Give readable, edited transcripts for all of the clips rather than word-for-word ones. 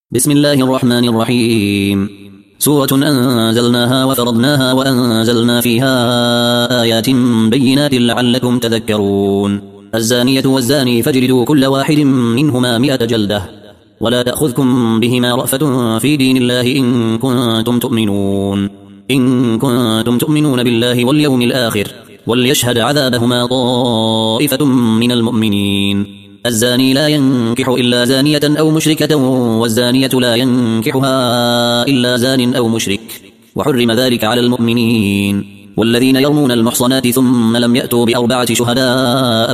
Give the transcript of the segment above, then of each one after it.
بسم الله الرحمن الرحيم. سورة أنزلناها وفرضناها وأنزلنا فيها آيات بينات لعلكم تذكرون. الزانية والزاني فاجلدوا كل واحد منهما 100 جلدة ولا تأخذكم بهما رأفة في دين الله إن كنتم تؤمنون بالله واليوم الآخر وليشهد عذابهما طائفة من المؤمنين. الزاني لا ينكح إلا زانية أو مشركة والزانية لا ينكحها إلا زان أو مشرك وحرم ذلك على المؤمنين. والذين يرمون المحصنات ثم لم يأتوا ب4 شهداء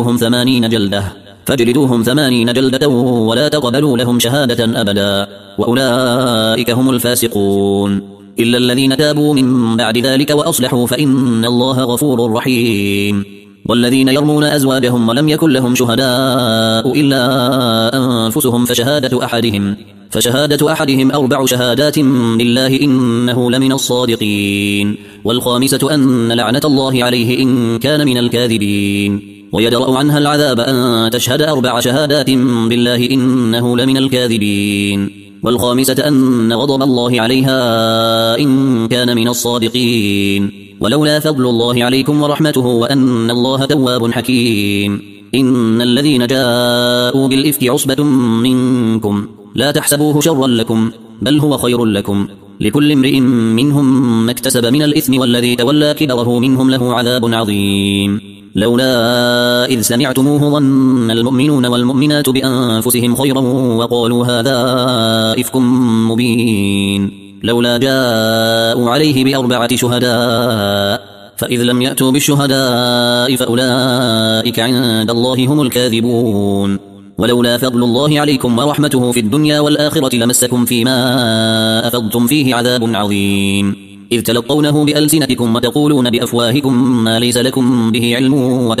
فاجلدوهم 80 جلدة ولا تقبلوا لهم شهادة أبدا وأولئك هم الفاسقون. إلا الذين تابوا من بعد ذلك وأصلحوا فإن الله غفور رحيم. والذين يرمون أزواجهم ولم يكن لهم شهداء إلا أنفسهم فشهادة أحدهم 4 شهادات بالله إنه لمن الصادقين. والخامسة أن لعنة الله عليه إن كان من الكاذبين. ويدرأ عنها العذاب أن تشهد 4 شهادات بالله إنه لمن الكاذبين. والخامسة أن غضب الله عليها إن كان من الصادقين. ولولا فضل الله عليكم ورحمته وأن الله تواب حكيم. إن الذين جاءوا بالإفك عصبة منكم لا تحسبوه شرا لكم بل هو خير لكم لكل امرئ منهم ما اكتسب من الإثم والذي تولى كبره منهم له عذاب عظيم. لولا إذ سمعتموه ظن المؤمنون والمؤمنات بأنفسهم خيرا وقالوا هذا إفك مبين. لولا جاءوا عليه ب4 شهداء فإذ لم يأتوا بالشهداء فأولئك عند الله هم الكاذبون. ولولا فضل الله عليكم ورحمته في الدنيا والآخرة لمسكم فيما أفضتم فيه عذاب عظيم. إذ تلقونه بألسنتكم وتقولون بأفواهكم ما ليس لكم به علم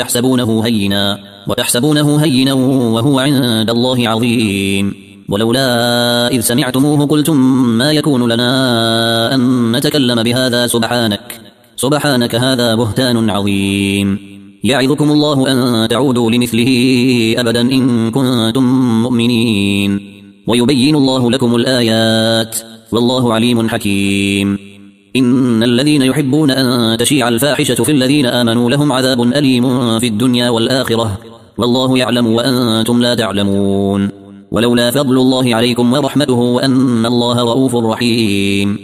وتحسبونه هينا وهو عند الله عظيم. ولولا إذ سمعتموه قلتم ما يكون لنا أن نتكلم بهذا سبحانك هذا بهتان عظيم. يعظكم الله أن تعودوا لمثله أبدا إن كنتم مؤمنين. ويبين الله لكم الآيات والله عليم حكيم. إن الذين يحبون أن تشيع الفاحشة في الذين آمنوا لهم عذاب أليم في الدنيا والآخرة والله يعلم وأنتم لا تعلمون. ولولا فضل الله عليكم ورحمته وأن الله رؤوف رحيم.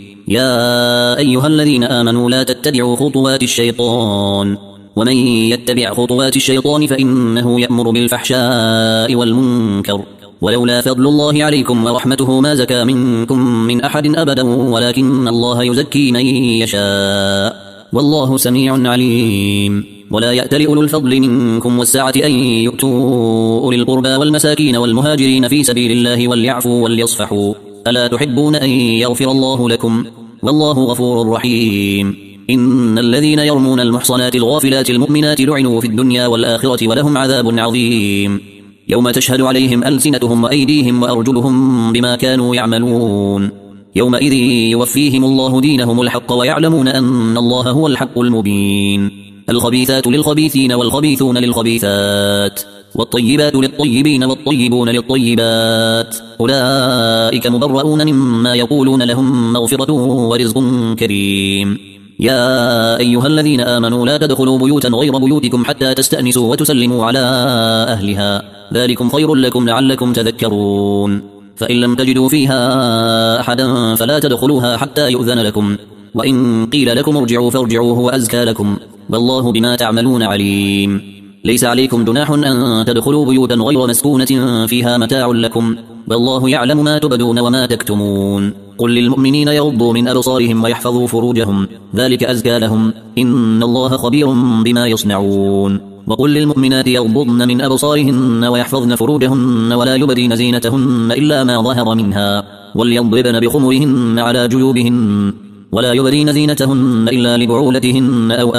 يا أيها الذين آمنوا لا تتبعوا خطوات الشيطان ومن يتبع خطوات الشيطان فإنه يأمر بالفحشاء والمنكر. ولولا فضل الله عليكم ورحمته ما زكى منكم من أحد أبدا ولكن الله يزكي من يشاء والله سميع عليم. ولا يأتل أولو الفضل منكم والسعة أن يؤتوا أولي القربى والمساكين والمهاجرين في سبيل الله وليعفوا وليصفحوا ألا تحبون أن يغفر الله لكم والله غفور رحيم. إن الذين يرمون المحصنات الغافلات المؤمنات لعنوا في الدنيا والآخرة ولهم عذاب عظيم. يوم تشهد عليهم ألسنتهم وأيديهم وأرجلهم بما كانوا يعملون. يومئذ يوفيهم الله دينهم الحق ويعلمون أن الله هو الحق المبين. الخبيثات للخبيثين والخبيثون للخبيثات والطيبات للطيبين والطيبون للطيبات أولئك مبرؤون مما يقولون لهم مغفرة ورزق كريم. يا أيها الذين آمنوا لا تدخلوا بيوتا غير بيوتكم حتى تستأنسوا وتسلموا على أهلها ذلكم خير لكم لعلكم تذكرون. فإن لم تجدوا فيها أحدا فلا تدخلوها حتى يؤذن لكم وإن قيل لكم ارجعوا فارجعوا هو أزكى لكم والله بما تعملون عليم. ليس عليكم جناح أن تدخلوا بيوتا غير مسكونة فيها متاع لكم والله يعلم ما تبدون وما تكتمون. قل للمؤمنين يغضوا من أبصارهم ويحفظوا فروجهم ذلك أزكى لهم إن الله خبير بما يصنعون. وقل للمؤمنات يغضضن من أبصارهن ويحفظن فروجهن ولا يبدين زينتهن إلا ما ظهر منها وليضربن بخمرهن على جيوبهن ولا يبدين زينتهن إلا لبعولتهن أو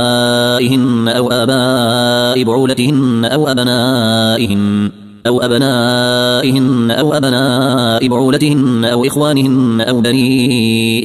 آبائهن أو آباء بعولتهن أو أبنائهن أو أبناء بعولتهن أو إخوانهن أو بني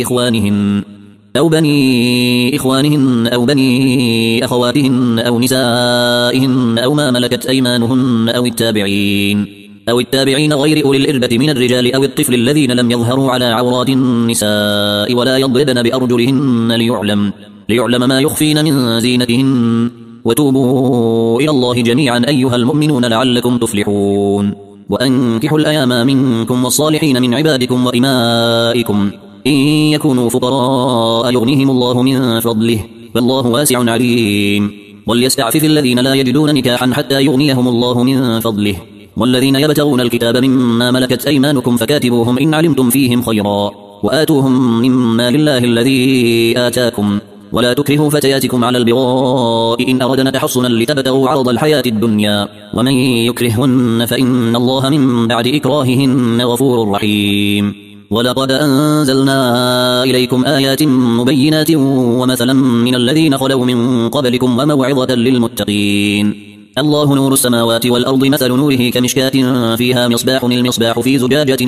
إخوانهن أو بني أخواتهن أو نسائهن أو ما ملكت أيمانهن أو التابعين غير أولي الإربة من الرجال أو الطفل الذين لم يظهروا على عورات النساء ولا يضربن بأرجلهن ليعلم ما يخفين من زينتهن وتوبوا إلى الله جميعا أيها المؤمنون لعلكم تفلحون وأنكحوا الأيام منكم والصالحين من عبادكم وإمائكم إن يكونوا فقراء يغنيهم الله من فضله والله واسع عليم وليستعفف الذين لا يجدون نكاحا حتى يغنيهم الله من فضله والذين يبتغون الكتاب مما ملكت أيمانكم فكاتبوهم إن علمتم فيهم خيرا وآتوهم مما لله الذي آتاكم ولا تكرهوا فتياتكم على البغاء إن أردنا تحصنا لتبتغوا عرض الحياة الدنيا ومن يكرههن فإن الله من بعد إكراههن غفور رحيم ولقد أنزلنا إليكم آيات مبينات ومثلا من الذين خلوا من قبلكم وموعظة للمتقين الله نور السماوات والأرض مثل نوره كمشكاة فيها مصباح المصباح في زجاجة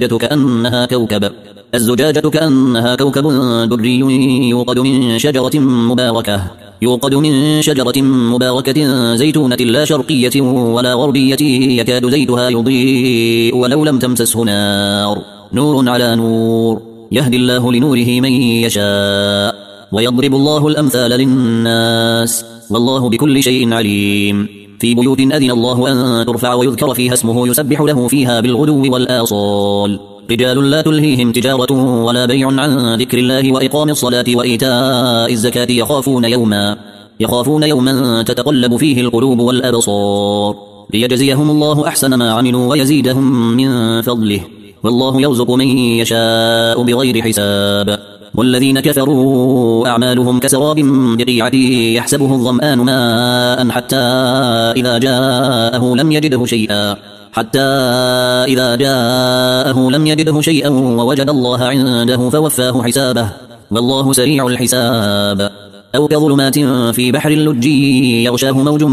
الزجاجة كأنها كوكب دري يوقد من شجرة مباركة زيتونة لا شرقية ولا غربية يكاد زيتها يضيء ولو لم تمسسه نور على نور يهدي الله لنوره من يشاء ويضرب الله الأمثال للناس والله بكل شيء عليم في بيوت أذن الله أن ترفع ويذكر فيها اسمه يسبح له فيها بالغدو والآصال رجال لا تلهيهم تجارة ولا بيع عن ذكر الله وإقام الصلاة وإيتاء الزكاة يخافون يوما تتقلب فيه القلوب والأبصار ليجزيهم الله أحسن ما عملوا ويزيدهم من فضله والله يرزق من يشاء بغير حساب والذين كفروا أعمالهم كسراب بقيعة يحسبه الظمآن ماء حتى إذا جاءه لم يجده شيئا ووجد الله عنده فوفاه حسابه والله سريع الحساب أو كظلمات في بحر اللج يغشاه موج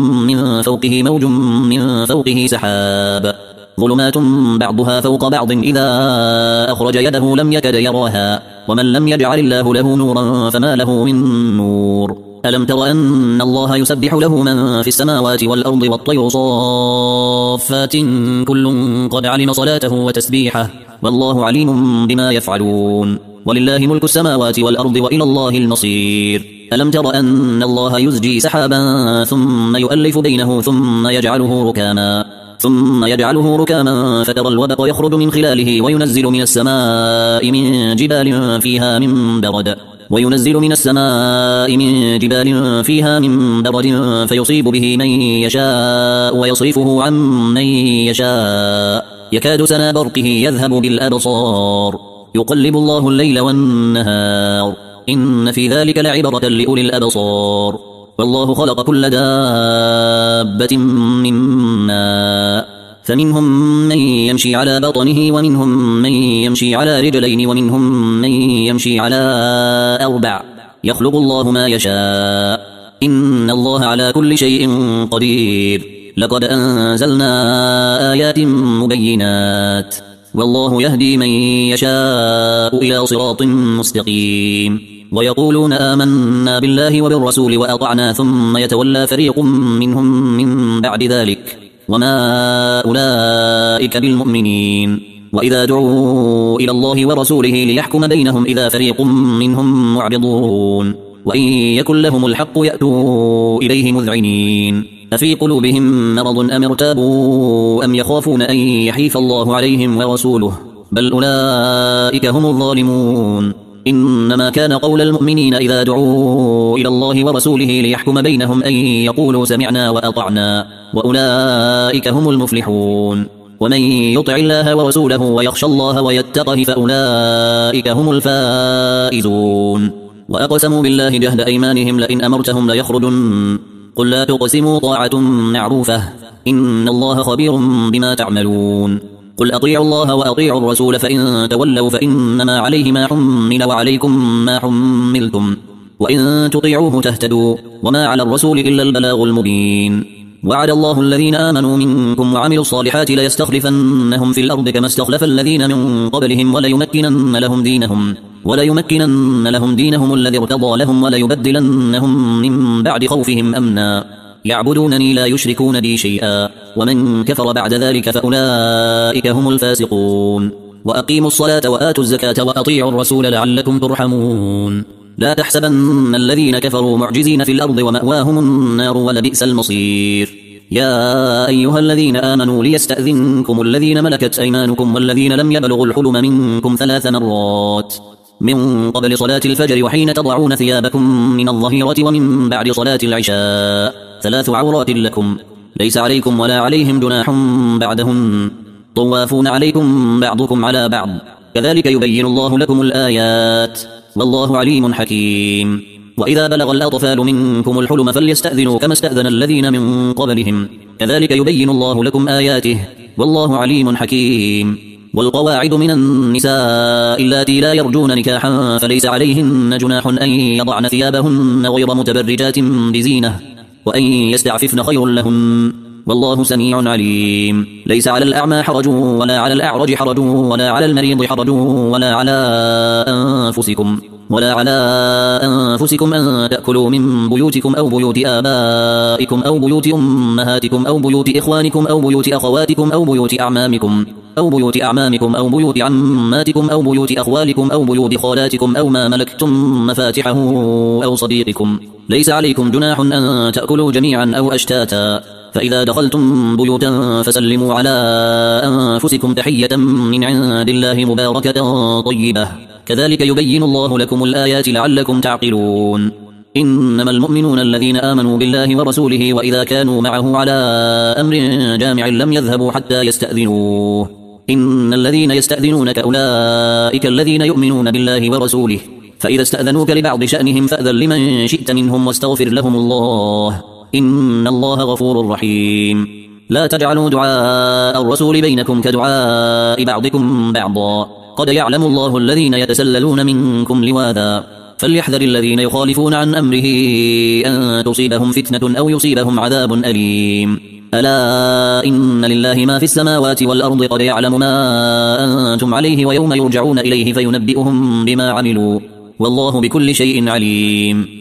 من فوقه سحاب ظلمات بعضها فوق بعض إذا أخرج يده لم يكد يراها ومن لم يجعل الله له نورا فما له من نور ألم تر أن الله يسبح له من في السماوات والأرض والطير صافات كل قد علم صلاته وتسبيحه والله عليم بما يفعلون ولله ملك السماوات والأرض وإلى الله المصير ألم تر أن الله يزجي سحابا ثم يؤلف بينه ثم يجعله ركاما فترى الودق يخرج من خلاله وينزل من السماء من جبال فيها من برد فيصيب به من يشاء ويصرفه عن من يشاء يكاد سنا برقه يذهب بالأبصار يقلب الله الليل والنهار إن في ذلك لعبرة لأولي الأبصار والله خلق كل دابة من ماء فمنهم من يمشي على بطنه ومنهم من يمشي على رجلين ومنهم من يمشي على 4 يخلق الله ما يشاء إن الله على كل شيء قدير لقد أنزلنا آيات مبينات والله يهدي من يشاء إلى صراط مستقيم ويقولون آمنا بالله وبالرسول وأطعنا ثم يتولى فريق منهم من بعد ذلك وما أولئك بالمؤمنين وإذا دعوا إلى الله ورسوله ليحكم بينهم إذا فريق منهم معرضون وإن يكن لهم الحق يأتوا إليه مذعنين أفي قلوبهم مرض أم ارتابوا أم يخافون أن يحيف الله عليهم ورسوله بل أولئك هم الظالمون إنما كان قول المؤمنين إذا دعوا إلى الله ورسوله ليحكم بينهم أن يقولوا سمعنا وأطعنا وأولئك هم المفلحون ومن يطع الله ورسوله ويخشى الله ويتقه فأولئك هم الفائزون وأقسموا بالله جهد أيمانهم لئن أمرتهم ليخرجن قل لا تقسموا طاعة معروفة إن الله خبير بما تعملون قل أطيعوا الله وأطيعوا الرسول فإن تولوا فإنما عليه ما حمل وعليكم ما حملتم وإن تطيعوه تهتدوا وما على الرسول إلا البلاغ المبين وعد الله الذين آمنوا منكم وعملوا الصالحات ليستخلفنهم في الأرض كما استخلف الذين من قبلهم وليمكنن لهم دينهم الذي ارتضى لهم وليبدلنهم من بعد خوفهم أمنا يعبدونني لا يشركون بي شيئا ومن كفر بعد ذلك فأولئك هم الفاسقون وأقيموا الصلاة وآتوا الزكاة وأطيعوا الرسول لعلكم ترحمون لا تحسبن الذين كفروا معجزين في الأرض ومأواهم النار ولبئس المصير يا أيها الذين آمنوا ليستأذنكم الذين ملكت أيمانكم والذين لم يبلغوا الحلم منكم 3 مرات من قبل صلاة الفجر وحين تضعون ثيابكم من الظهيرة ومن بعد صلاة العشاء 3 عورات لكم ليس عليكم ولا عليهم جناح بعدهن طوافون عليكم بعضكم على بعض كذلك يبين الله لكم الآيات والله عليم حكيم وإذا بلغ الأطفال منكم الحلم فليستأذنوا كما استأذن الذين من قبلهم كذلك يبين الله لكم آياته والله عليم حكيم والقواعد من النساء اللاتي لا يرجون نكاحا فليس عليهن جناح أن يضعن ثيابهن غير متبرجات بزينة وأن يستعففن خير لهن والله سميع عليم ليس على الأعمى حرج ولا على الأعرج حرج ولا على المريض حرج ولا على أنفسكم أن تأكلوا من بيوتكم أو بيوت آبائكم أو بيوت أمهاتكم أو بيوت إخوانكم أو بيوت أخواتكم أو بيوت أعمامكم أو بيوت عماتكم أو بيوت أخوالكم أو بيوت خالاتكم أو ما ملكتم مفاتحه أو صديقكم ليس عليكم جناح أن تأكلوا جميعا أو أشتاتا فإذا دخلتم بيوتا فسلموا على أنفسكم تحية من عند الله مباركة طيبة كذلك يبين الله لكم الآيات لعلكم تعقلون إنما المؤمنون الذين آمنوا بالله ورسوله وإذا كانوا معه على أمر جامع لم يذهبوا حتى يستأذنوه إن الذين يستأذنونك أولئك الذين يؤمنون بالله ورسوله فإذا استأذنوك لبعض شأنهم فأذن لمن شئت منهم واستغفر لهم الله إن الله غفور رحيم لا تجعلوا دعاء الرسول بينكم كدعاء بعضكم بعضا قد يعلم الله الذين يتسللون منكم لواذا فليحذر الذين يخالفون عن أمره أن تصيبهم فتنة أو يصيبهم عذاب أليم ألا إن لله ما في السماوات والأرض قد يعلم ما أنتم عليه ويوم يرجعون إليه فينبئهم بما عملوا والله بكل شيء عليم